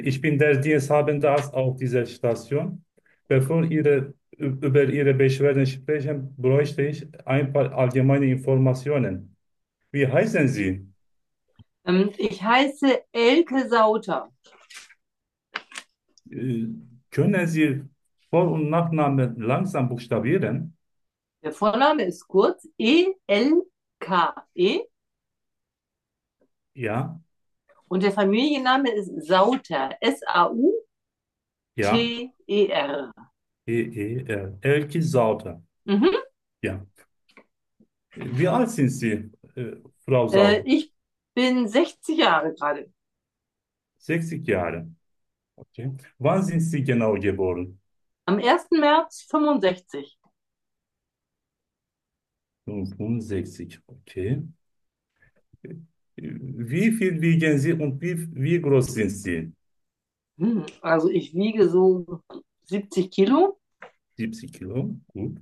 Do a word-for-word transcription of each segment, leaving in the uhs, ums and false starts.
Ich bin der Diensthabende Arzt auf dieser Station. Bevor Ihre, über Ihre Beschwerden sprechen, bräuchte ich ein paar allgemeine Informationen. Wie heißen Sie? Ähm, ich heiße Elke Sauter. Äh, Können Sie Vor- und Nachname langsam buchstabieren? Der Vorname ist kurz E L K E Ja, und der Familienname ist Sauter. ja, S A U T E R. E E R. Elki Sauter. Mhm. Ja. Wie alt sind Sie, äh, Frau Äh, Sauter? ich bin sechzig Jahre gerade. sechzig Jahre. Okay. Wann sind Sie genau geboren? Am ersten März fünfundsechzig. fünfundsechzig. Okay. Wie viel wiegen Sie und wie, wie groß sind Sie? Hm, Also ich wiege so siebzig Kilo siebzig Kilo. Gut.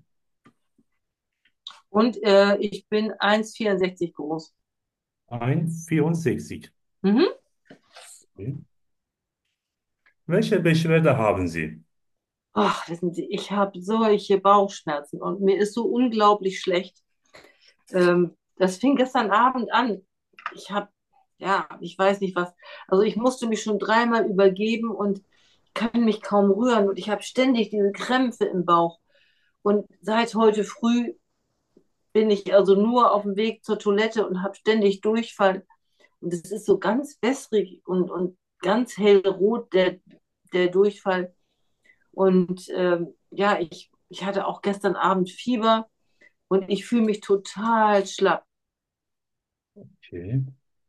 und äh, ich bin eins Komma vierundsechzig groß. eins Komma vierundsechzig. Mhm. Okay. Welche Beschwerde haben Sie? Ach, wissen Sie, ich habe solche Bauchschmerzen und mir ist so unglaublich schlecht. Ähm, das fing gestern Abend an. Ich habe, ja, ich weiß nicht was. Also ich musste mich schon dreimal übergeben und kann mich kaum rühren und ich habe ständig diese Krämpfe im Bauch. Und seit heute früh bin ich also nur auf dem Weg zur Toilette und habe ständig Durchfall. Und es ist so ganz wässrig und, und ganz hellrot, der, der Durchfall. Und ähm, ja, ich, ich hatte auch gestern Abend Fieber und ich fühle mich total schlapp. Okay.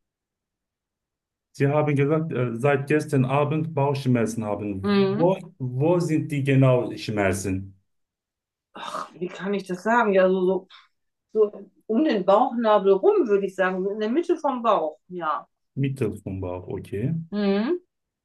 Sie haben gesagt, äh, seit gestern Abend Bauchschmerzen haben. Mhm. Wo, wo sind die genau Schmerzen? Ach, wie kann ich das sagen? Ja, so, so, so um den Bauchnabel rum, würde ich sagen, so in der Mitte vom Bauch, ja. Mitte vom Bauch, okay. Mhm.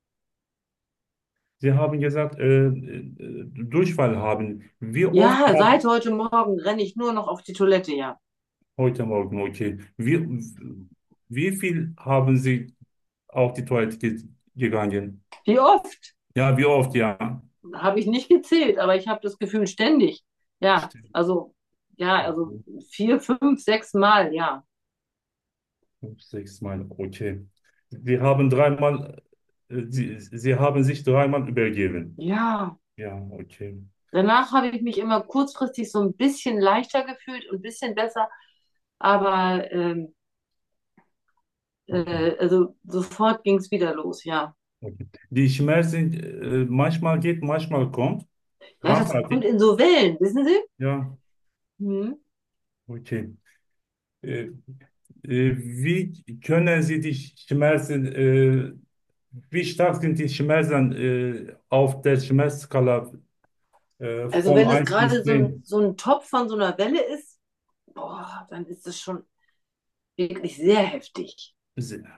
Sie haben gesagt, äh, äh, Durchfall haben. Wie oft Ja, haben, seit heute Morgen renne ich nur noch auf die Toilette, ja. heute Morgen, okay. Wie, wie viel haben Sie auf die Toilette ge gegangen? Wie oft? Ja, wie oft, ja. Habe ich nicht gezählt, aber ich habe das Gefühl ständig. Ja, Stimmt. also, ja, also vier, fünf, sechs Mal, ja. Fünf, sechs Mal, okay. Sie haben dreimal, äh, Sie, Sie haben sich dreimal übergeben. Ja, Ja, okay. danach habe ich mich immer kurzfristig so ein bisschen leichter gefühlt und ein bisschen besser, aber ähm, Okay. äh, also sofort ging es wieder los, ja. Okay. Die Schmerzen, äh, manchmal geht, manchmal kommt. Ja, das kommt Krampfartig. in so Wellen, wissen Sie? Ja, Mhm. okay. Äh, äh, Wie können Sie die Schmerzen, äh, wie stark sind die Schmerzen äh, auf der Schmerzskala äh, Also von wenn es eins bis gerade so ein, zehn? so ein Topf von so einer Welle ist, boah, dann ist es schon wirklich sehr heftig. Se-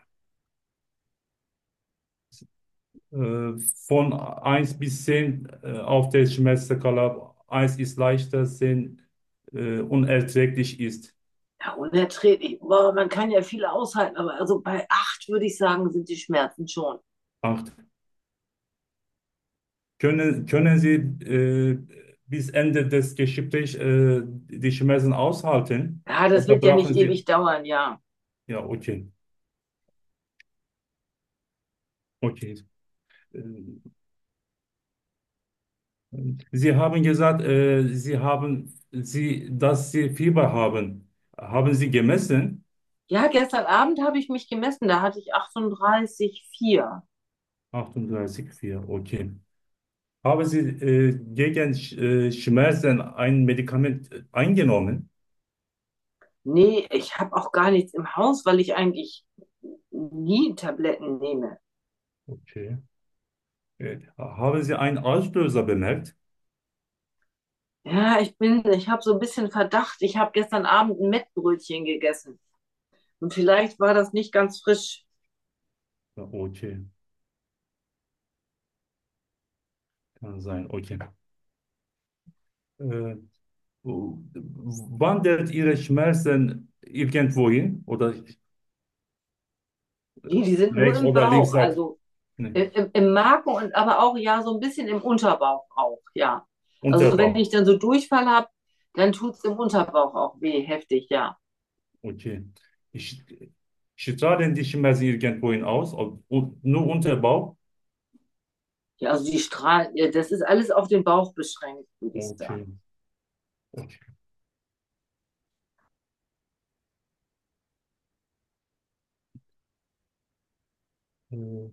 Äh, von eins bis zehn äh, auf der Schmerzskala. Eins ist leichter, zehn äh, unerträglich ist. Ja, unerträglich. Boah, man kann ja viel aushalten, aber also bei acht würde ich sagen, sind die Schmerzen schon. Acht. Können, können Sie äh, bis Ende des Gesprächs äh, die Schmerzen aushalten? Ja, das Oder wird ja brauchen nicht Sie? ewig dauern, ja. Ja, okay. Okay. Äh, Sie haben gesagt, äh, Sie haben, Sie, dass Sie Fieber haben. Haben Sie gemessen? Ja, gestern Abend habe ich mich gemessen, da hatte ich achtunddreißig Komma vier. achtunddreißig Komma vier, okay. Haben Sie äh, gegen Sch- äh, Schmerzen ein Medikament äh, eingenommen? Nee, ich habe auch gar nichts im Haus, weil ich eigentlich nie Tabletten nehme. Okay. Äh, haben Sie einen Auslöser bemerkt? Ja, ich bin, ich habe so ein bisschen Verdacht, ich habe gestern Abend ein Mettbrötchen gegessen. Und vielleicht war das nicht ganz frisch. Ja, okay, kann sein, okay. Äh, Wandert Ihre Schmerzen irgendwohin oder Nee, die sind nur rechts im oder links Bauch. Seite? Also Nee. Im, im Magen und aber auch ja so ein bisschen im Unterbauch auch, ja. Also wenn Unterbauch. ich dann so Durchfall habe, dann tut es im Unterbauch auch weh, heftig, ja. Okay. Ich, strahlen die Schmerzen irgendwohin aus? Ob- und nur Unterbauch? Ja, also die Strahlen, ja, das ist alles auf den Bauch beschränkt, würde ich Okay. sagen. Okay. Äh,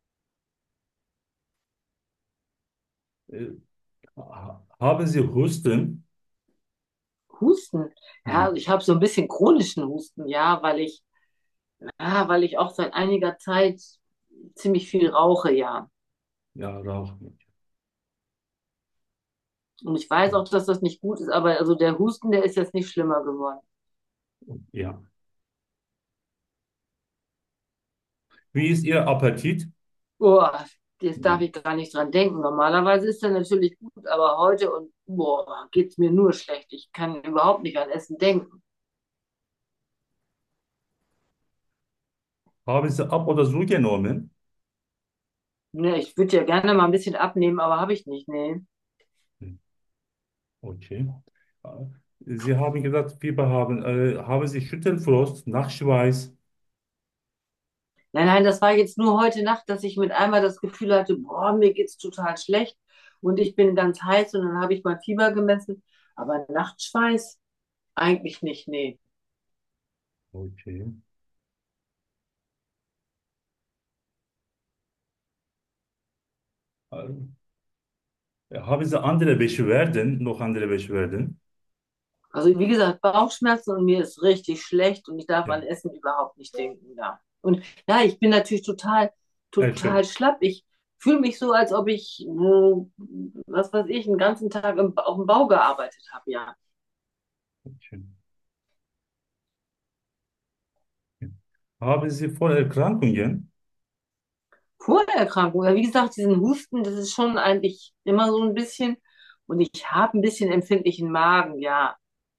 äh, ha- haben Sie Husten? Husten, ja, Hm. ich habe so ein bisschen chronischen Husten, ja, weil ich, ja, weil ich auch seit einiger Zeit ziemlich viel rauche, ja. Ja, Rauch. Und ich weiß auch, dass das nicht gut ist, aber also der Husten, der ist jetzt nicht schlimmer geworden. Ja. Wie ist Ihr Appetit? Boah, jetzt darf Hm. ich gar nicht dran denken. Normalerweise ist er natürlich gut, aber heute und boah, geht's mir nur schlecht. Ich kann überhaupt nicht an Essen denken. Haben Sie ab oder zugenommen? Ne, ich würde ja gerne mal ein bisschen abnehmen, aber habe ich nicht. Nee. Hm. Okay. Äh, Sie haben gesagt, Fieber haben. Äh, haben Sie Schüttelfrost, Nachtschweiß? Nein, nein, das war jetzt nur heute Nacht, dass ich mit einmal das Gefühl hatte, boah, mir geht's total schlecht und ich bin ganz heiß und dann habe ich mal Fieber gemessen. Aber Nachtschweiß eigentlich nicht, nee. Okay. Äh, haben Sie andere Beschwerden, noch andere Beschwerden? Also wie gesagt, Bauchschmerzen und mir ist richtig schlecht und ich darf Ja. an Essen überhaupt nicht denken, ja. Und ja, ich bin natürlich total, total Erschöpft. schlapp. Ich fühle mich so, als ob ich, äh, was weiß ich, den ganzen Tag im, auf dem Bau gearbeitet habe, ja. Okay. Haben Sie Vorerkrankungen? Vorerkrankung, ja, wie gesagt, diesen Husten, das ist schon eigentlich immer so ein bisschen. Und ich habe ein bisschen empfindlichen Magen, ja.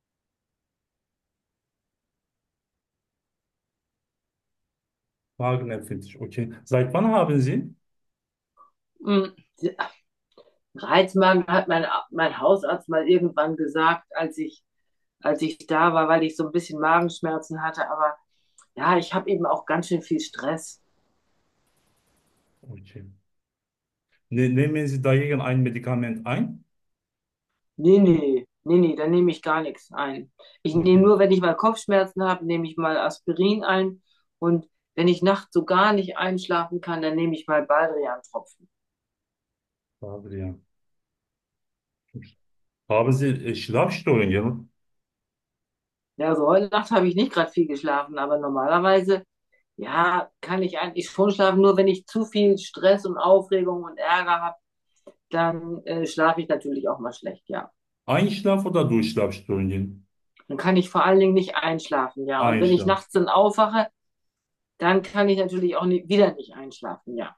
Magenempfindlich, okay. Seit wann haben Sie? Mm, Reizmagen hat mein, mein Hausarzt mal irgendwann gesagt, als ich, als ich da war, weil ich so ein bisschen Magenschmerzen hatte. Aber ja, ich habe eben auch ganz schön viel Stress. Okay. Ne, nehmen Sie dagegen ein Medikament ein? Nee, nee, nee, nee, da nehme ich gar nichts ein. Ich nehme Okay. nur, wenn ich mal Kopfschmerzen habe, nehme ich mal Aspirin ein. Und wenn ich nachts so gar nicht einschlafen kann, dann nehme ich mal Baldrian-Tropfen. Adrian. Haben Sie äh, Schlafstörungen? Ja, also heute Nacht habe ich nicht gerade viel geschlafen, aber normalerweise, ja, kann ich eigentlich schon schlafen. Nur wenn ich zu viel Stress und Aufregung und Ärger habe, dann äh, schlafe ich natürlich auch mal schlecht, ja. Einschlaf- oder Durchschlafstörungen? Dann kann ich vor allen Dingen nicht einschlafen, ja. Und wenn ich Einschlaf. nachts dann aufwache, dann kann ich natürlich auch nie, wieder nicht einschlafen, ja.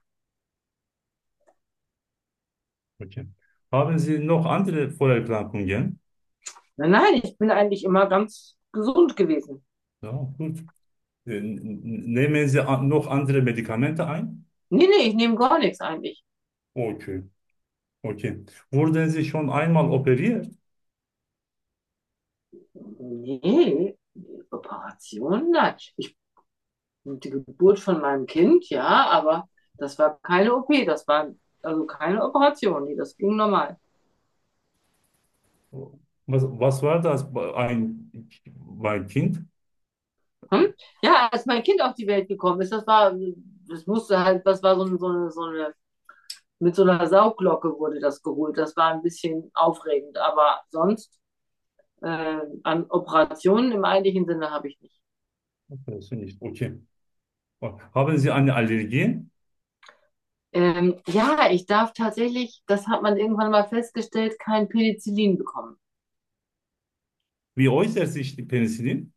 Okay. Haben Sie noch andere Vorerkrankungen? Nein, nein, ich bin eigentlich immer ganz gesund gewesen. Ja, gut. Äh, n- n- Nehmen Sie an- noch andere Medikamente ein? Nee, nee, ich nehme gar nichts eigentlich. Okay. Okay. Wurden Sie schon einmal operiert? Nee, Operation, nein. Ich, die Geburt von meinem Kind, ja, aber das war keine O P, das war also keine Operation, nee, das ging normal. Was, was war das? Ein, ein Kind? Hm? Ja, als mein Kind auf die Welt gekommen ist, das war, das musste halt, das war so, eine- so eine, so eine, mit so einer Saugglocke wurde das geholt. Das war ein bisschen aufregend, aber sonst äh, an Operationen im eigentlichen Sinne habe ich nicht. Das finde ich okay. Haben Sie eine Allergie? Ähm, ja, ich darf tatsächlich, das hat man irgendwann mal festgestellt, kein Penicillin bekommen. Wie äußert sich die Penicillin?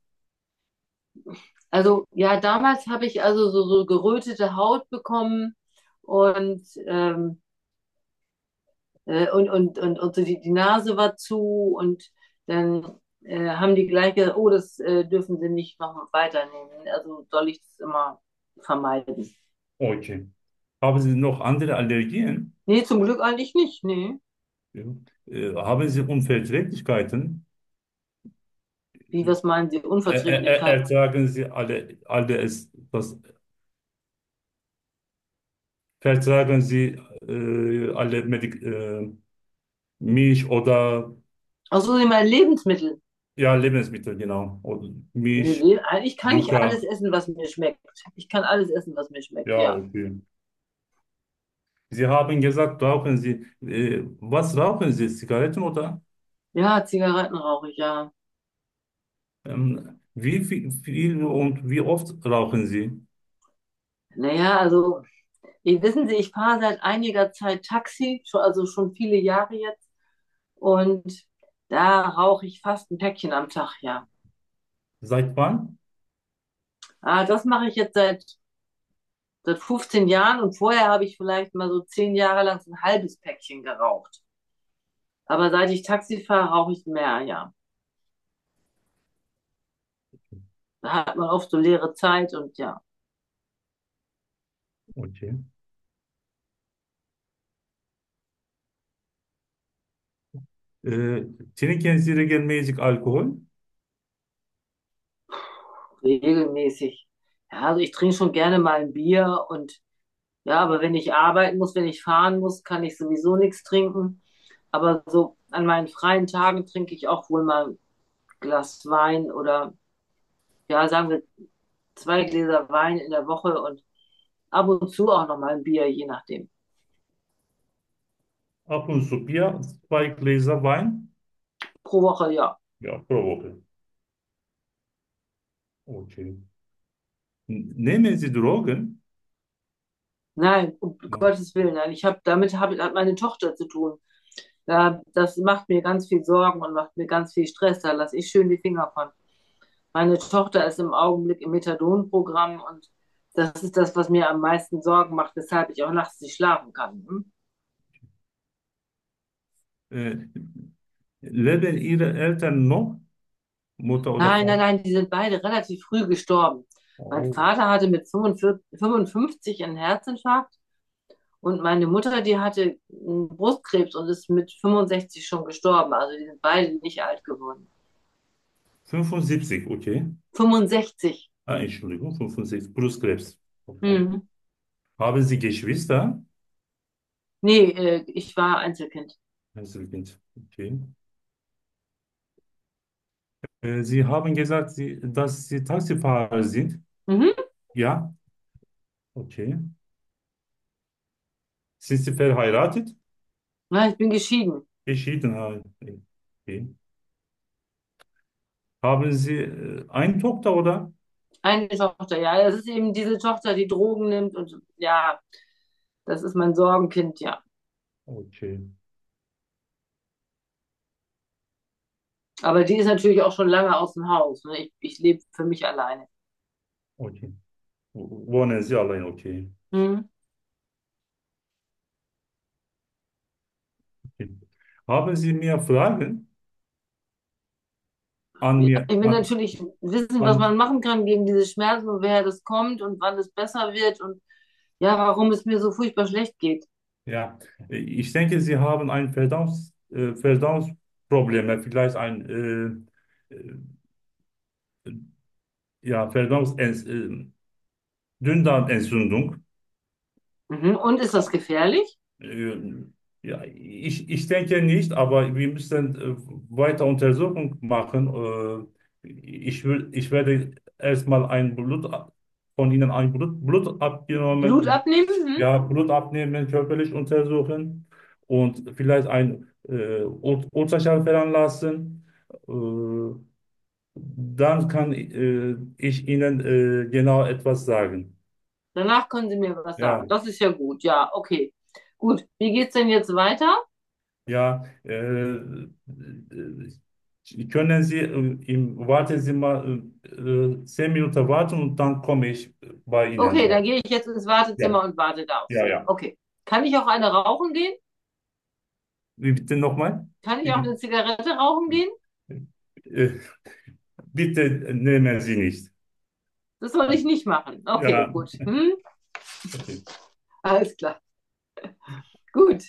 Also ja, damals habe ich also so, so gerötete Haut bekommen und, ähm, äh, und, und, und, und so die, die Nase war zu und dann äh, haben die gleich gesagt, oh, das äh, dürfen Sie nicht noch weiternehmen. Also soll ich das immer vermeiden. Okay. Haben Sie noch andere Allergien? Nee, zum Glück eigentlich nicht. Nee. Ja. Äh, haben Sie Unverträglichkeiten? Wie, was meinen Sie? Äh, äh, äh, Unverträglichkeit. ertragen Sie alle, alle es, das, vertragen Sie äh, alle Medik äh, Milch oder Also Sie meinen Lebensmittel. ja, Lebensmittel, genau. Oder Nee, Milch, nee, eigentlich kann ich alles Zucker. essen, was mir schmeckt. Ich kann alles essen, was mir schmeckt, Ja, ja. okay. Sie haben gesagt, rauchen Sie. Äh, was rauchen Sie? Zigaretten oder? Ja, Zigaretten rauche ich, ja. Ähm, wie viel, viel und wie oft rauchen Sie? Naja, also, eh, wissen Sie, ich fahre seit einiger Zeit Taxi, schon, also schon viele Jahre jetzt. Und da rauche ich fast ein Päckchen am Tag, ja. Seit wann? Ah, das mache ich jetzt seit, seit fünfzehn Jahren und vorher habe ich vielleicht mal so zehn Jahre lang so ein halbes Päckchen geraucht. Aber seit ich Taxi fahre, rauche ich mehr, ja. Da hat man oft so leere Zeit und ja. Okay. Äh, trinken Sie regelmäßig Alkohol? Regelmäßig. Ja, also ich trinke schon gerne mal ein Bier und ja, aber wenn ich arbeiten muss, wenn ich fahren muss, kann ich sowieso nichts trinken. Aber so an meinen freien Tagen trinke ich auch wohl mal ein Glas Wein oder ja, sagen wir zwei Gläser Wein in der Woche und ab und zu auch noch mal ein Bier, je nachdem. Ab und zu Bier, zwei Gläser Wein? Pro Woche, ja. Ja, pro Woche. Okay. N- Nehmen Sie Drogen? Nein, um Nein. Gottes Willen, nein. Ich habe damit hab, hat meine Tochter zu tun. Da, das macht mir ganz viel Sorgen und macht mir ganz viel Stress. Da lasse ich schön die Finger von. Meine Tochter ist im Augenblick im Methadon-Programm und das ist das, was mir am meisten Sorgen macht, weshalb ich auch nachts nicht schlafen kann. Hm? Äh, leben Ihre Eltern noch? Mutter oder Nein, nein, Vater? nein, die sind beide relativ früh gestorben. Mein Oh, Vater hatte mit fünfundvierzig, fünfundfünfzig einen Herzinfarkt und meine Mutter, die hatte einen Brustkrebs und ist mit fünfundsechzig schon gestorben. Also die sind beide nicht alt geworden. fünfundsiebzig, okay. fünfundsechzig. Ah, Entschuldigung, fünfundsiebzig, Brustkrebs. Okay. Hm. Haben Sie Geschwister? Nee, äh, ich war Einzelkind. Einzelkind. Okay. Äh, Sie haben gesagt, Sie, dass Sie Taxifahrer sind. Mhm. Ja, okay. Sind Sie verheiratet? Ja, ich bin geschieden. Geschieden. Ah, okay. Haben Sie äh, eine Tochter oder? Eine Tochter, ja. Das ist eben diese Tochter, die Drogen nimmt und ja, das ist mein Sorgenkind, ja. Okay, Aber die ist natürlich auch schon lange aus dem Haus. Ne? Ich, ich lebe für mich alleine. okay. W- Wohnen Sie allein? Okay. Hm. Okay. Haben Sie mir Fragen an Ja, mir? ich will An, natürlich wissen, was man an, machen kann gegen diese Schmerzen und woher das kommt und wann es besser wird und ja, warum es mir so furchtbar schlecht geht. ja, ich denke, Sie haben ein Verdauungs, äh, Verdauungsproblem, vielleicht ein äh, äh, ja, Verdauungs, äh, Dünndarmentzündung. Mhm. Und ist das gefährlich? Äh, Ja, ich, ich denke nicht, aber wir müssen äh, weiter Untersuchung machen. Äh, ich will, ich werde erstmal ein Blut ab- von Ihnen ein Blut, Blut Blut abgenommen, abnehmen? Mhm. ja, Blut abnehmen, körperlich untersuchen und vielleicht ein äh, Ult- Ultraschall veranlassen. Äh, dann kann äh, ich Ihnen äh, genau etwas sagen. Danach können Sie mir was sagen. Ja. Das ist ja gut. Ja, okay. Gut. Wie geht's denn jetzt weiter? Ja, äh, äh, können Sie äh, im, warten Sie mal äh, zehn Minuten warten und dann komme ich bei Ihnen. Okay, dann gehe ich jetzt ins Ja, Wartezimmer und warte da auf ja, Sie. ja. Okay. Kann ich auch eine rauchen gehen? Wie bitte nochmal? Kann ich auch Wie- eine Zigarette rauchen gehen? Äh, bitte nehmen Sie nicht. Das soll ich nicht machen. Okay, Ja, gut. Hm? okay. Alles klar. Gut.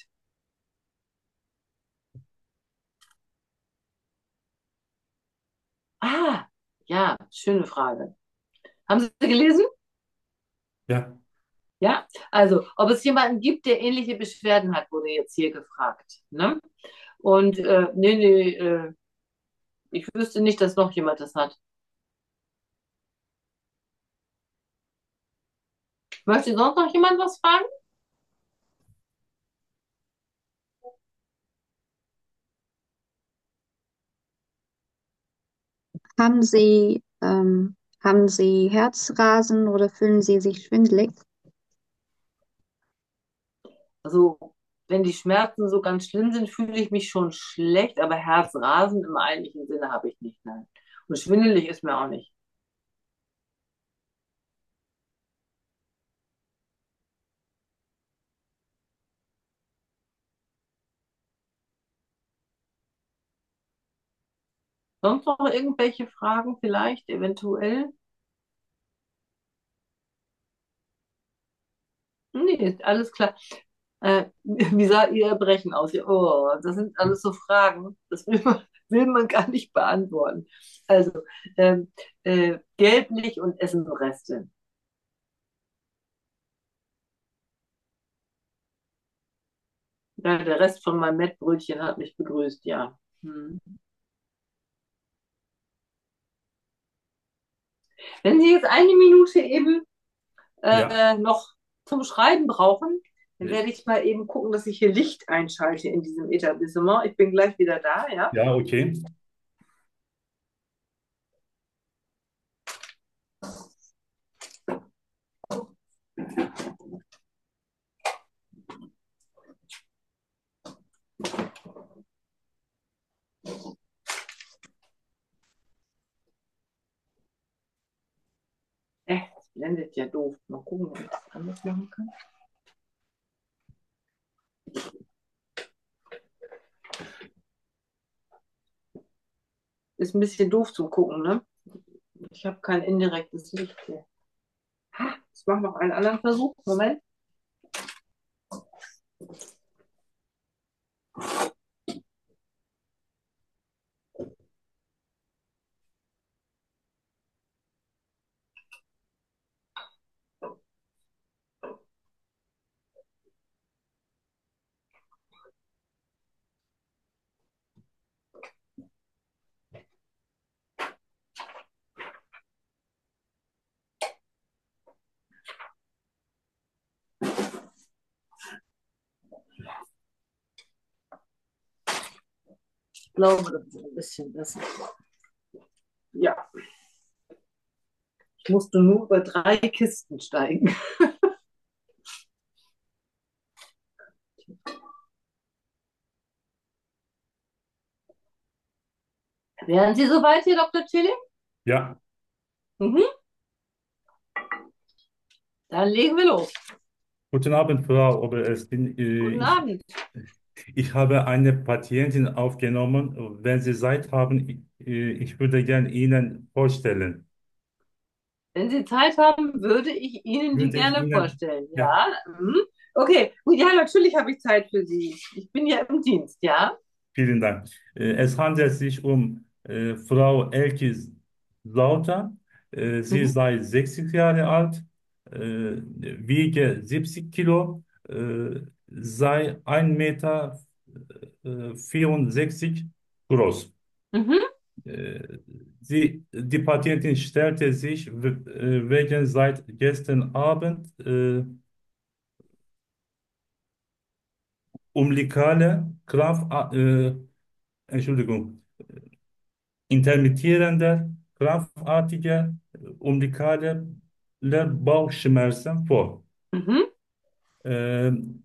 Ah, ja, schöne Frage. Haben Sie gelesen? Ja, Ja, also, ob es jemanden gibt, der ähnliche Beschwerden hat, wurde jetzt hier gefragt. Ne? Und äh, nee, nee, äh, ich wüsste nicht, dass noch jemand das hat. Möchte sonst noch jemand was fragen? Haben Sie, ähm, haben Sie Herzrasen oder fühlen Sie sich schwindelig? Also, wenn die Schmerzen so ganz schlimm sind, fühle ich mich schon schlecht, aber Herzrasen im eigentlichen Sinne habe ich nicht, nein. Und schwindelig ist mir auch nicht. Sonst noch irgendwelche Fragen vielleicht, eventuell? Nee, ist alles klar. Äh, wie sah Ihr Erbrechen aus? Ja, oh, das sind alles so Fragen, das will man, will man gar nicht beantworten. Also, ähm, äh, gelblich und Essenreste. Ja, der Rest von meinem Mettbrötchen hat mich begrüßt, ja. Hm. Wenn Sie jetzt eine Minute eben ja, äh, noch zum Schreiben brauchen, dann äh, werde ich mal eben gucken, dass ich hier Licht einschalte in diesem Etablissement. Ich bin gleich wieder da, ja? ja, okay. Äh, das blendet ja doof. Mal gucken, ob ich das anders machen kann. Ist ein bisschen doof zum Gucken, ne? Ich habe kein indirektes Licht hier. Ha, ich mache noch einen anderen Versuch. Moment. Ich glaube, das ist ein bisschen besser. Ja, ich musste nur über drei Kisten steigen. Wären Sie soweit, Herr Doktor Chili? Ja, Mhm. Dann legen wir los. guten Abend, Frau Oberärztin. Äh, Guten Ich, Abend. ich habe eine Patientin aufgenommen. Wenn Sie Zeit haben, äh, ich würde gerne Ihnen vorstellen. Wenn Sie Zeit haben, würde ich Ihnen die Würde ich gerne Ihnen, vorstellen. ja, Ja. Mhm. Okay, gut, ja, natürlich habe ich Zeit für Sie. Ich bin ja im Dienst, ja. vielen Dank. Äh, Es handelt sich um äh, Frau Elke Sauter. Äh, sie Mhm. sei sechzig Jahre alt, äh, wiege siebzig Kilo, äh, sei ein Meter äh, vierundsechzig groß. Mhm. Äh, sie, die Patientin stellte sich w- äh, wegen seit gestern Abend äh, umbilikale Krampf, äh, Entschuldigung, intermittierender, krampfartiger, umbilikale Bauchschmerzen vor. Mhm. Ähm,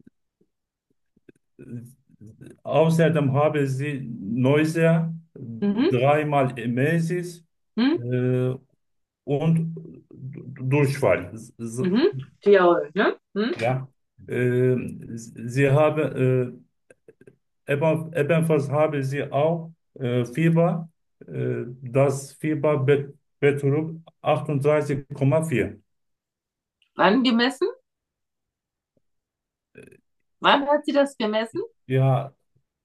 Außerdem habe sie Nausea, Mhm. dreimal Emesis Mhm. äh, und Durchfall. S- s- Mhm. Tiaol, ne? Mhm. Ja. Ähm, sie habe äh, eben, ebenfalls habe sie auch äh, Fieber. Äh, das Fieber bet- betrug achtunddreißig Komma vier. Wann gemessen? Wann hat sie das gemessen? Ja,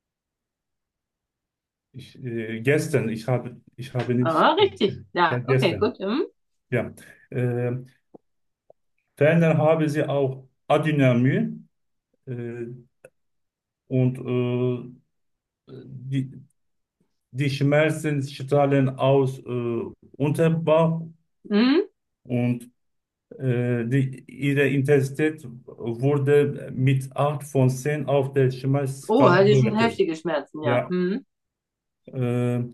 ich, äh, gestern, ich habe, ich habe nicht, Ah, richtig. ja, Ja, okay, gestern, gut. Hm. ja. Äh, Ferner haben sie auch Adynamie äh, und äh, die, die Schmerzen strahlen aus äh, Unterbauch Hm? und äh, die, ihre Intensität wurde mit acht von zehn auf der Oh, Schmerzskala hat die schon bewertet. heftige Schmerzen, ja. Ja, Hm. äh, äh,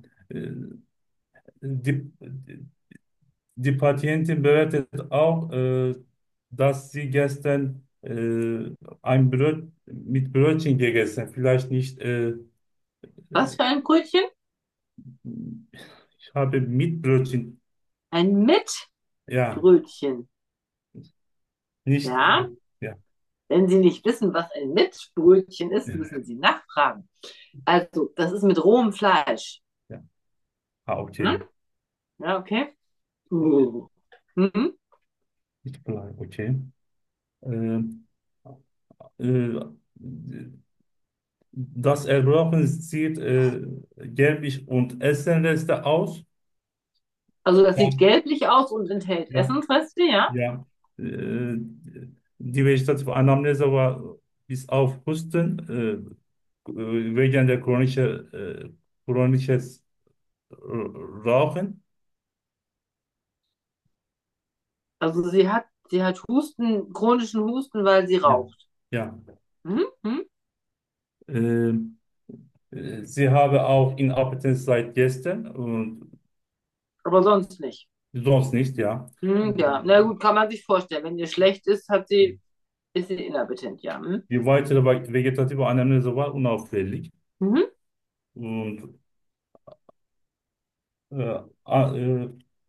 die, die Patientin bewertet auch, äh, dass sie gestern äh, ein Brot mit Brötchen gegessen, vielleicht nicht, äh, Was für ein Brötchen? ich habe mit Brötchen, Ein ja, Mitbrötchen. nicht, Ja, ja, wenn Sie nicht wissen, was ein Mitbrötchen ist, müssen Sie nachfragen. Also, das ist mit rohem Fleisch. ja, ah, okay, Hm? Ja, okay. Uh. Mhm. nicht Blei, okay. Äh, äh, Das Erbrochen sieht äh, gelblich und Essenreste aus. Also, das Ja, sieht gelblich aus und enthält ja, Essensreste, ja? ja. Äh, Die vegetative Anamnese war bis auf Husten äh, wegen der chronische, äh, chronisches Rauchen. Also, sie hat, sie hat Husten, chronischen Husten, weil sie Ja, raucht. ja. Mhm. Mhm. Äh, äh, Sie habe auch Inappetenz seit gestern und Aber sonst nicht. sonst nicht, ja. Mhm, ja, na gut, kann man sich vorstellen. Wenn ihr schlecht ist, hat sie, ist sie inappetent, ja. Mhm. Die weitere vegetative Anamnese war unauffällig. Mhm. Und äh, a- äh,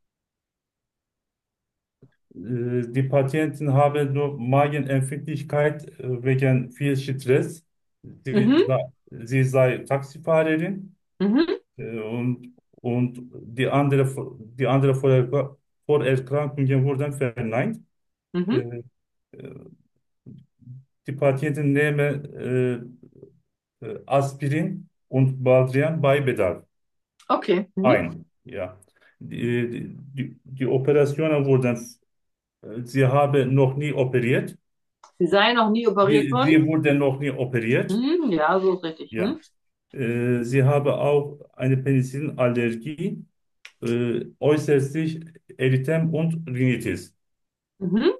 äh, die Patienten haben nur Magenempfindlichkeit äh, wegen viel Stress. Sie, Mhm. sa- sie sei Taxifahrerin Mhm. äh, und, und die andere, die andere Vorerkra- Vorerkrankungen wurden verneint. Mhm. Äh, äh, Die Patienten nehmen äh, äh, Aspirin und Baldrian bei Bedarf Okay. Mhm. ein. Ja. Die, die, die Operationen wurden, äh, sie haben noch nie operiert. Sie sei noch nie operiert Sie, worden? sie wurde noch nie operiert. Mhm. Ja, so ist richtig. Ja. Mhm. Äh, sie habe auch eine Penicillinallergie, äh, äußert sich Erythem und Rhinitis. Mhm.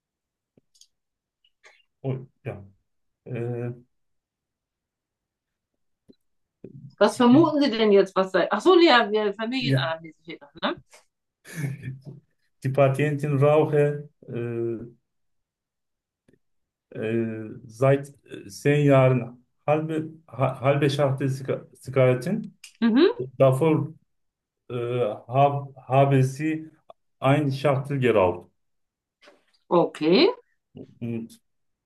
Oh, ja. Äh, Was vermuten Sie denn jetzt, was sei? Ach so, ja, wir ja. Familienanamnese steht noch, ne? Die Patientin rauche äh, äh, seit äh, zehn Jahren halbe, ha, halbe Schachtel Ziga- Zigaretten. Mhm. Davor äh, hab, habe sie ein Schachtel geraucht. Okay. Und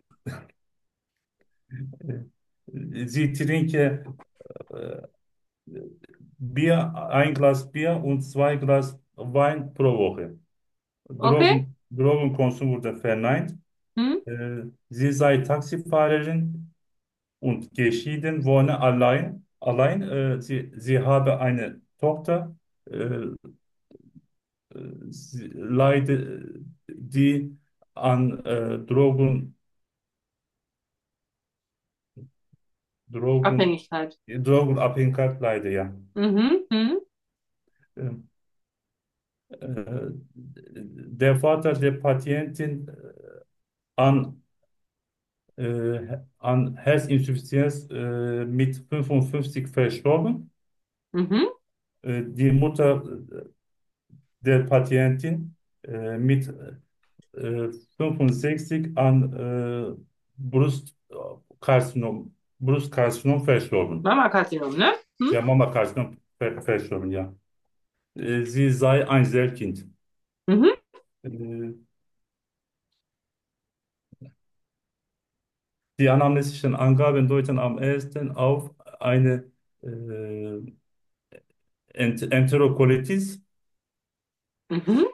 äh, sie trinke äh, Bier, ein Glas Bier und zwei Glas Wein pro Woche. Okay. Drogen, Drogenkonsum wurde verneint. Mhm. Äh, sie sei Taxifahrerin und geschieden, wohne allein. Allein, äh, sie, sie habe eine Tochter, äh, sie leide, die an äh, Drogen, Drogen, Abhängigkeit. Drogenabhängigkeit leidet, ja. Mhm. Mhm. Äh, äh, Der Vater der Patientin an, äh, an Herzinsuffizienz äh, mit fünfundfünfzig verstorben. Mhm. Äh, die Mutter der Patientin äh, mit äh, fünfundsechzig an äh, Brustkarzinom, Brustkarzinom verstorben. Mammakarzinom, ne? Mhm. Ja, Mammakarzinom ver verstorben, ja. Äh, sie sei Einzelkind. Mhm. Äh, Die anamnesischen Angaben deuten am ehesten auf eine äh, Ent Enterokolitis Mhm.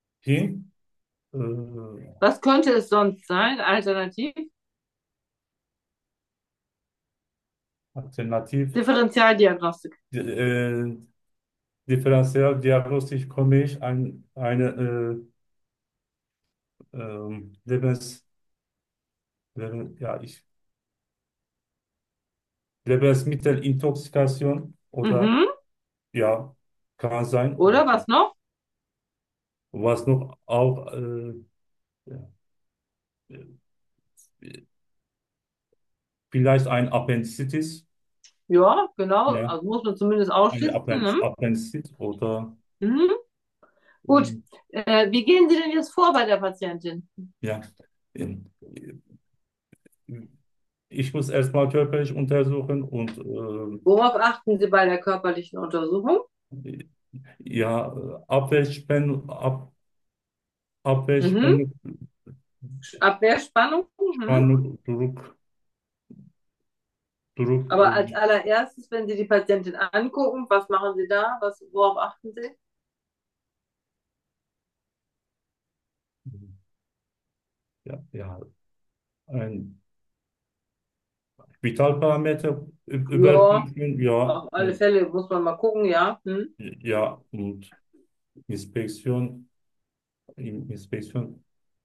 hin. Äh, Was könnte es sonst sein? Alternativ? Alternativ. Differentialdiagnostik. D- Äh, Differentialdiagnostik komme ich an eine äh, ähm, Lebens, Leben, ja, ich, Lebensmittelintoxikation oder Mhm. ja, kann sein. Oder was noch? Was noch auch äh, ja, vielleicht ein Appendizitis, Ja, genau. ja, Also muss man zumindest eine ausschließen. Appendiz Ne? Appendizitis oder Mhm. Gut. ähm, Äh, wie gehen Sie denn jetzt vor bei der Patientin? ja. ähm, Ich muss erstmal körperlich untersuchen und Worauf achten Sie bei der körperlichen Untersuchung? äh, ja, Abwehrspannung, Ab, Mhm. Abwehrspannung, Abwehrspannung. Mhm. Spannung, Druck, Druck, Aber als äh, allererstes, wenn Sie die Patientin angucken, was machen Sie da? Was, worauf achten Sie? ja, ja, ein Vitalparameter ü- Ja, überprüfen, ja, auf alle äh, Fälle muss man mal gucken, ja. Hm. ja, und Inspektion, Inspektion,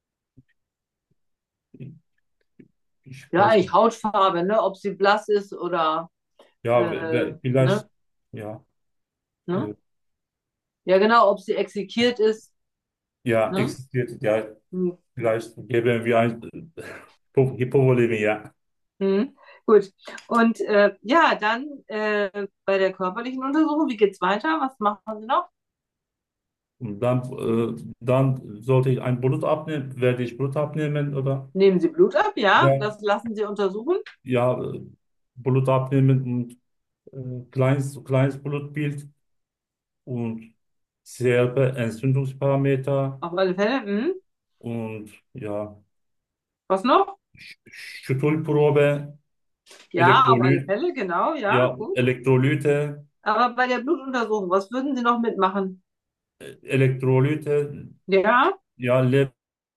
ich Ja, weiß eigentlich nicht, Hautfarbe, ne? Ob sie blass ist oder ja, wer- äh, wer- vielleicht, ne? ja, Ne? äh, Ja, genau, ob sie exekiert ist, ja, ne? existiert, ja, Hm. vielleicht geben wir ein äh, Hypo- Hypovolemie, ja. Hm. Gut. Und äh, ja, dann äh, bei der körperlichen Untersuchung, wie geht's weiter? Was machen Sie noch? Und dann, äh, dann sollte ich ein Blut abnehmen, werde ich Blut abnehmen oder? Nehmen Sie Blut ab, ja, Ja, das lassen Sie untersuchen. ja, äh, Blut abnehmen und äh, kleines, kleines Blutbild und selber Entzündungsparameter Auf alle Fälle. Hm. und ja, Was noch? Sch- Schüttelprobe, Ja, auf alle Elektrolyt, Fälle, genau, ja, ja, gut. Elektrolyte, Aber bei der Blutuntersuchung, was würden Sie noch mitmachen? äh, Elektrolyte, Ja, ja, Leber,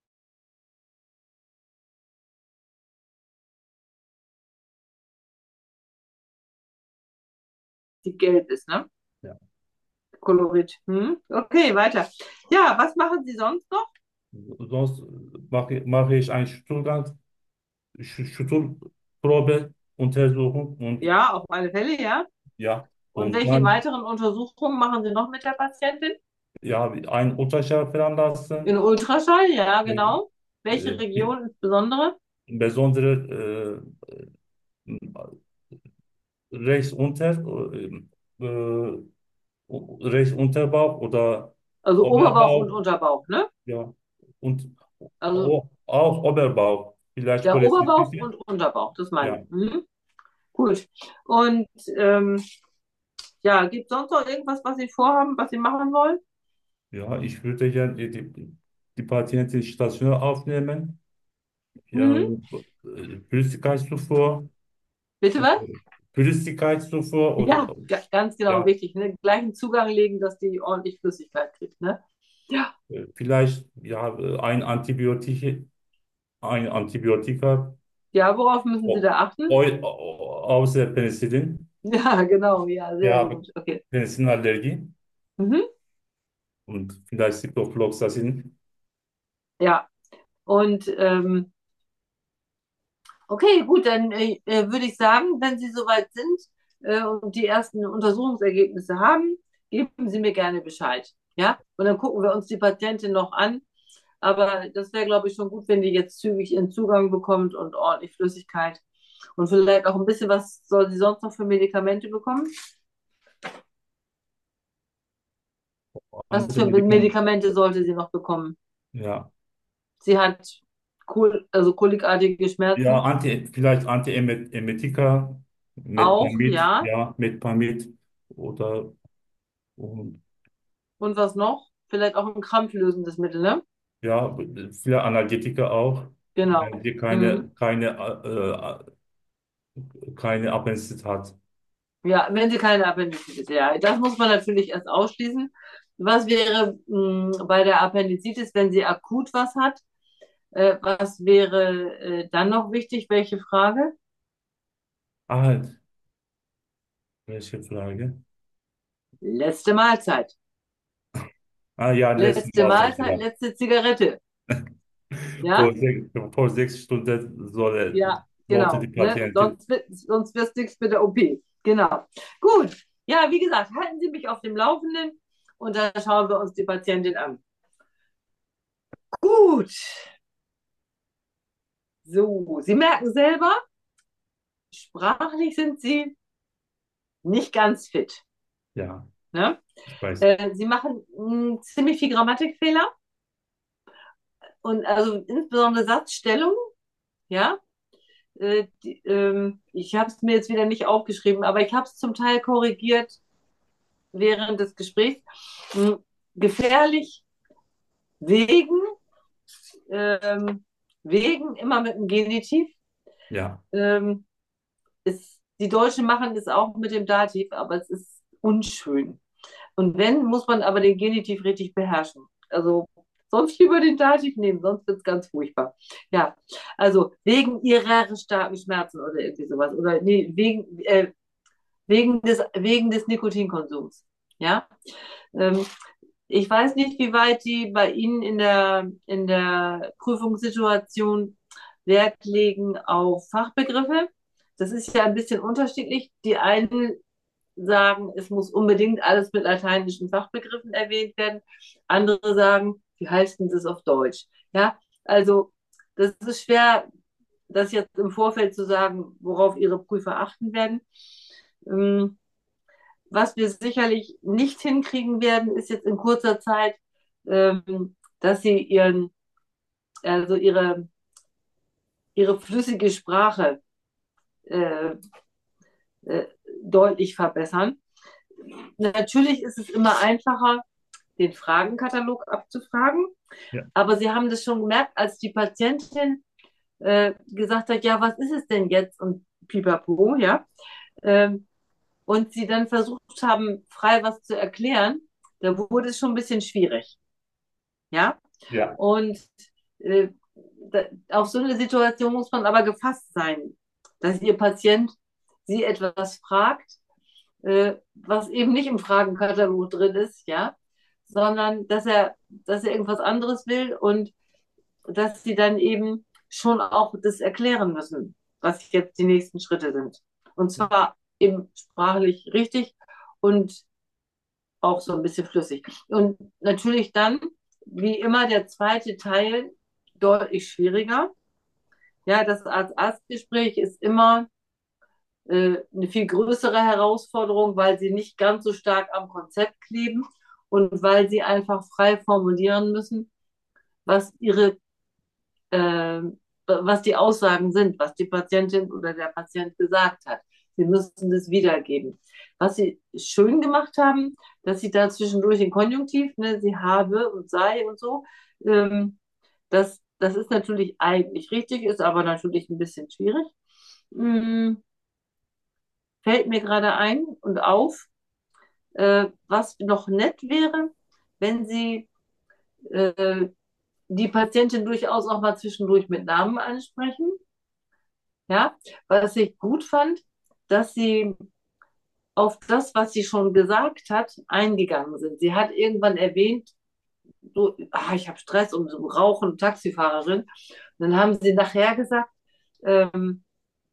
die gelb ist, ne? ja. Kolorit. Hm? Okay, weiter. Ja, was machen Sie sonst noch? Sonst mache, mache ich einen Stuhlgang, Sch- Schüttelprobe, Untersuchung und Ja, auf alle Fälle, ja. ja, Und und welche dann weiteren Untersuchungen machen Sie noch mit der Patientin? ja, einen Ultraschall In veranlassen, Ultraschall, ja, äh, genau. Welche äh, Region insbesondere? besondere äh, rechts unter, äh, äh, rechts Unterbauch oder Also Oberbauch und Oberbauch, Unterbauch, ne? ja, und Also auch, auch Oberbauch, vielleicht der Oberbauch Cholecystitis, und Unterbauch, das meine ja. ich. Mhm. Gut. Und ähm, ja, gibt es sonst noch irgendwas, was Sie vorhaben, was Sie machen wollen? Ja, ich würde gerne die, die, die Patientin stationär aufnehmen, ja, Mhm. äh, Flüssigkeitszufuhr, Bitte was? Flüssigkeitszufuhr Ja, oder, ga- ganz genau, ja, wichtig. Ne? Gleichen Zugang legen, dass die ordentlich Flüssigkeit kriegt. Ne? Ja. äh, vielleicht, ja, äh, ein Antibiotik, ein Antibiotika, Ja, worauf müssen Sie au- da achten? au- au- außer Penicillin, Ja, genau, ja, sehr ja, gut. Okay. Penicillinallergie Mhm. und vielleicht Ciprofloxacin. Ja, und ähm, okay, gut, dann äh, äh, würde ich sagen, wenn Sie soweit sind äh, und die ersten Untersuchungsergebnisse haben, geben Sie mir gerne Bescheid. Ja, und dann gucken wir uns die Patientin noch an. Aber das wäre, glaube ich, schon gut, wenn die jetzt zügig ihren Zugang bekommt und ordentlich Flüssigkeit. Und vielleicht auch ein bisschen, was soll sie sonst noch für Medikamente bekommen? Was Andere für Medikamente, Medikamente sollte sie noch bekommen? ja, Sie hat Kol also kolikartige ja, Schmerzen. Anti, vielleicht Antiemetika, Auch, Metpamid, ja. ja, Metpamid oder und, Und was noch? Vielleicht auch ein krampflösendes Mittel, ne? ja, viele Analgetika auch, wenn Genau. sie Mhm. keine, keine, äh, keine Abhängigkeit hat. Ja, wenn sie keine Appendizitis, ja. Das muss man natürlich erst ausschließen. Was wäre mh, bei der Appendizitis, wenn sie akut was hat? Äh, was wäre äh, dann noch wichtig? Welche Frage? Ah, Welche Frage? Letzte Mahlzeit. Ah ja, letzte Letzte Mahlzeit, Mahlzeit, ja. letzte Zigarette. Vor Ja? sechs, vor sechs Stunden soll, er- Ja, sollte die genau. Ne? Patientin. Sonst wird sonst wird's nichts mit der O P. Genau. Gut. Ja, wie gesagt, halten Sie mich auf dem Laufenden und dann schauen wir uns die Patientin an. Gut. So, Sie merken selber, sprachlich sind Sie nicht ganz fit. Ja, Ne? ich weiß. Äh, Sie machen mh, ziemlich viel Grammatikfehler und also insbesondere Satzstellung, ja. Äh, die, ähm, ich habe es mir jetzt wieder nicht aufgeschrieben, aber ich habe es zum Teil korrigiert während des Gesprächs. Mh, gefährlich wegen, ähm, wegen immer mit dem Genitiv. Ja, Ähm, ist, die Deutschen machen es auch mit dem Dativ, aber es ist unschön. Und wenn, muss man aber den Genitiv richtig beherrschen. Also sonst lieber den Dativ nehmen, sonst wird es ganz furchtbar. Ja, also wegen ihrer starken Schmerzen oder irgendwie sowas. Oder nee, wegen, äh, wegen des, wegen des Nikotinkonsums. Ja, ähm, ich weiß nicht, wie weit die bei Ihnen in der, in der Prüfungssituation Wert legen auf Fachbegriffe. Das ist ja ein bisschen unterschiedlich. Die einen sagen, es muss unbedingt alles mit lateinischen Fachbegriffen erwähnt werden. Andere sagen, wie heißt denn das auf Deutsch? Ja, also das ist schwer, das jetzt im Vorfeld zu sagen, worauf Ihre Prüfer achten werden. Ähm, Was wir sicherlich nicht hinkriegen werden, ist jetzt in kurzer Zeit, ähm, dass Sie Ihren, also Ihre, Ihre flüssige Sprache äh, äh, deutlich verbessern. Natürlich ist es immer einfacher, den Fragenkatalog abzufragen. ja, Aber Sie haben das schon gemerkt, als die Patientin äh, gesagt hat, ja, was ist es denn jetzt? Und pipapo, ja. Ähm, und Sie dann versucht haben, frei was zu erklären, da wurde es schon ein bisschen schwierig, ja. ja, Und äh, da, auf so eine Situation muss man aber gefasst sein, dass Ihr Patient Sie etwas fragt, äh, was eben nicht im Fragenkatalog drin ist, ja, sondern dass er, dass er irgendwas anderes will und dass sie dann eben schon auch das erklären müssen, was jetzt die nächsten Schritte sind. Und zwar eben sprachlich richtig und auch so ein bisschen flüssig. Und natürlich dann, wie immer, der zweite Teil deutlich schwieriger. Ja, das Arzt-Arzt-Gespräch ist immer äh, eine viel größere Herausforderung, weil sie nicht ganz so stark am Konzept kleben und weil sie einfach frei formulieren müssen, was ihre, äh, was die Aussagen sind, was die Patientin oder der Patient gesagt hat. Sie müssen das wiedergeben. Was sie schön gemacht haben, dass sie da zwischendurch den Konjunktiv, ne, sie habe und sei und so, ähm, das, das ist natürlich eigentlich richtig, ist aber natürlich ein bisschen schwierig. Hm, fällt mir gerade ein und auf. Äh, was noch nett wäre, wenn Sie äh, die Patientin durchaus auch mal zwischendurch mit Namen ansprechen. Ja, was ich gut fand, dass Sie auf das, was sie schon gesagt hat, eingegangen sind. Sie hat irgendwann erwähnt, so, ah, ich habe Stress und so Rauchen, Taxifahrerin. Und dann haben sie nachher gesagt, ähm,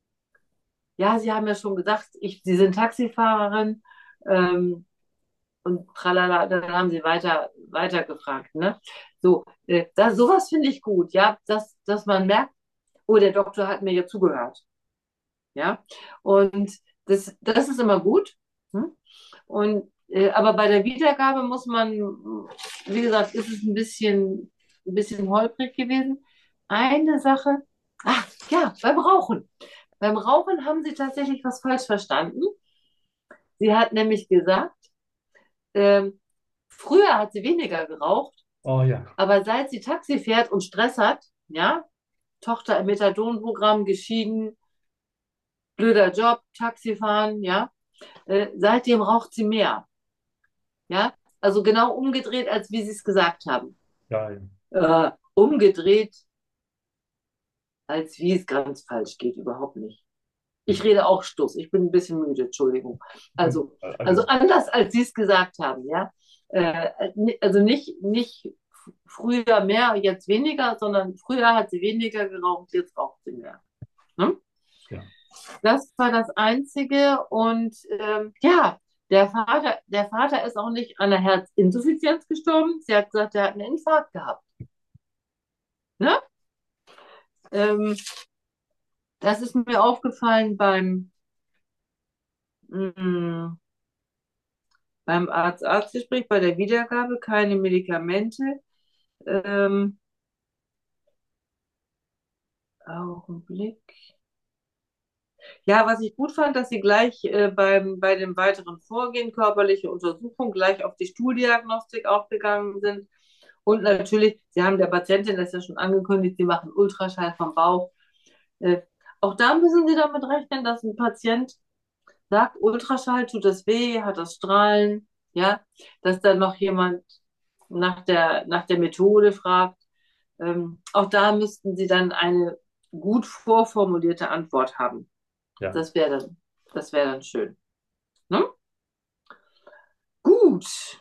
ja, Sie haben ja schon gesagt, ich, Sie sind Taxifahrerin. Ähm, und tralala, dann haben sie weiter, weiter gefragt, ne? So, äh, das, sowas finde ich gut, ja, dass, dass man merkt, oh, der Doktor hat mir ja zugehört, ja, und das, das ist immer gut, hm? Und, äh, aber bei der Wiedergabe muss man, wie gesagt, ist es ein bisschen, ein bisschen holprig gewesen. Eine Sache, ach, ja, beim Rauchen. Beim Rauchen haben sie tatsächlich was falsch verstanden. Sie hat nämlich gesagt, ähm, früher hat sie weniger geraucht, oh ja, aber seit sie Taxi fährt und Stress hat, ja, Tochter im Methadonprogramm, geschieden, blöder Job, Taxifahren, ja, äh, seitdem raucht sie mehr, ja, also genau umgedreht, als wie sie es gesagt haben. geil. Äh, umgedreht, als wie es ganz falsch geht, überhaupt nicht. Ich rede auch Stuss. Ich bin ein bisschen müde, Entschuldigung. Also, also Alles. anders, als Sie es gesagt haben, ja. Äh, also nicht, nicht früher mehr, jetzt weniger, sondern früher hat sie weniger geraucht, jetzt raucht sie mehr. Ne? Ja. Das war das Einzige. Und ähm, ja, der Vater, der Vater ist auch nicht an einer Herzinsuffizienz gestorben. Sie hat gesagt, er hat einen Infarkt gehabt. Ne? Ähm, das ist mir aufgefallen beim, mm, beim Arzt-Arzt-Gespräch, bei der Wiedergabe, keine Medikamente. Ähm, Augenblick. Ja, was ich gut fand, dass sie gleich äh, beim, bei dem weiteren Vorgehen, körperliche Untersuchung, gleich auf die Stuhldiagnostik aufgegangen sind. Und natürlich, Sie haben der Patientin das ja schon angekündigt, Sie machen Ultraschall vom Bauch. Äh, auch da müssen Sie damit rechnen, dass ein Patient sagt, Ultraschall, tut das weh, hat das Strahlen, ja, dass dann noch jemand nach der, nach der Methode fragt. Ähm, auch da müssten Sie dann eine gut vorformulierte Antwort haben. Ja. Das wäre dann, das wäre dann schön. Ne? Gut.